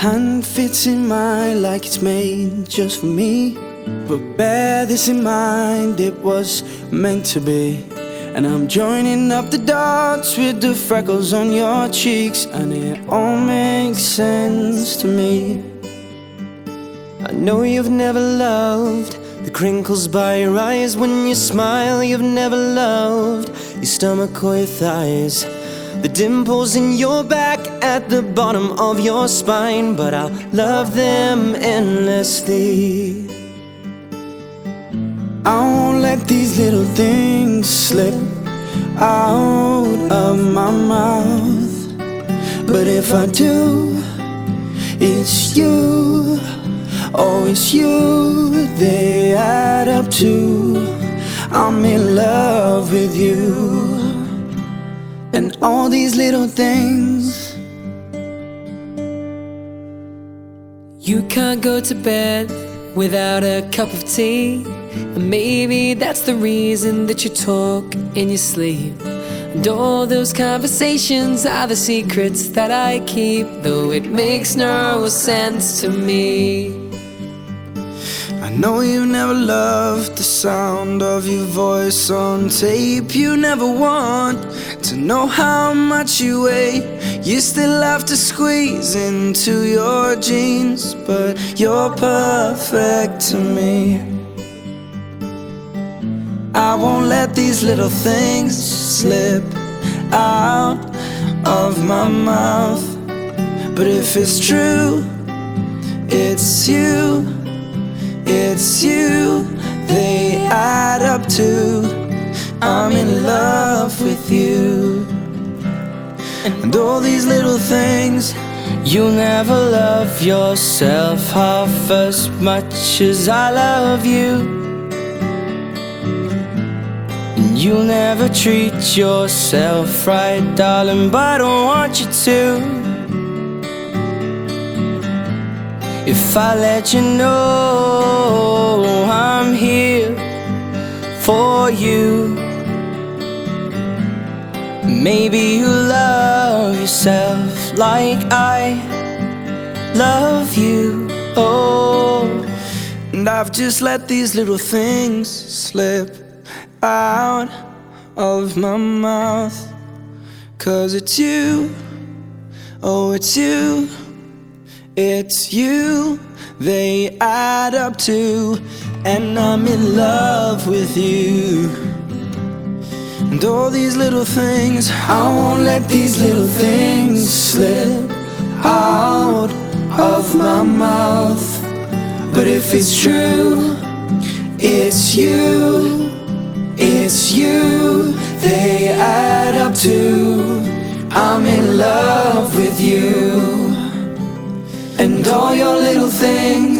hand fits in mine like it's made just for me. But bear this in mind, it was meant to be. And I'm joining up the dots with the freckles on your cheeks, and it all makes sense to me. I know you've never loved the crinkles by your eyes when you smile. You've never loved your stomach or your thighs, the dimples in your back at the bottom of your spine. But I'll love them endlessly. I won't let these little things slip out of my mouth. But if I do, it's you, oh it's you, they add up to I'm in love with you. And all these little things. You can't go to bed without a cup of tea, and maybe that's the reason that you talk in your sleep. And all those conversations are the secrets that I keep, though it makes no sense to me. I know you never loved the sound of your voice on tape. You never want to know how much you weigh. You still have to squeeze into your jeans, but you're perfect to me. I won't let these little things slip out of my mouth. But if it's true, it's you, it's you, they add up to I'm in love with you. And all these little things. You'll never love yourself half as much as I love you. And you'll never treat yourself right, darling, but I don't want you to. If I let you know I'm here for you, maybe you love yourself like I love you. Oh, and I've just let these little things slip out of my mouth. 'Cause it's you, oh it's you, it's you, they add up to, and I'm in love with you. And all these little things, I won't let these little things slip out of my mouth. But if it's true, it's you, it's you, they add up to I'm in love with you. And all your little things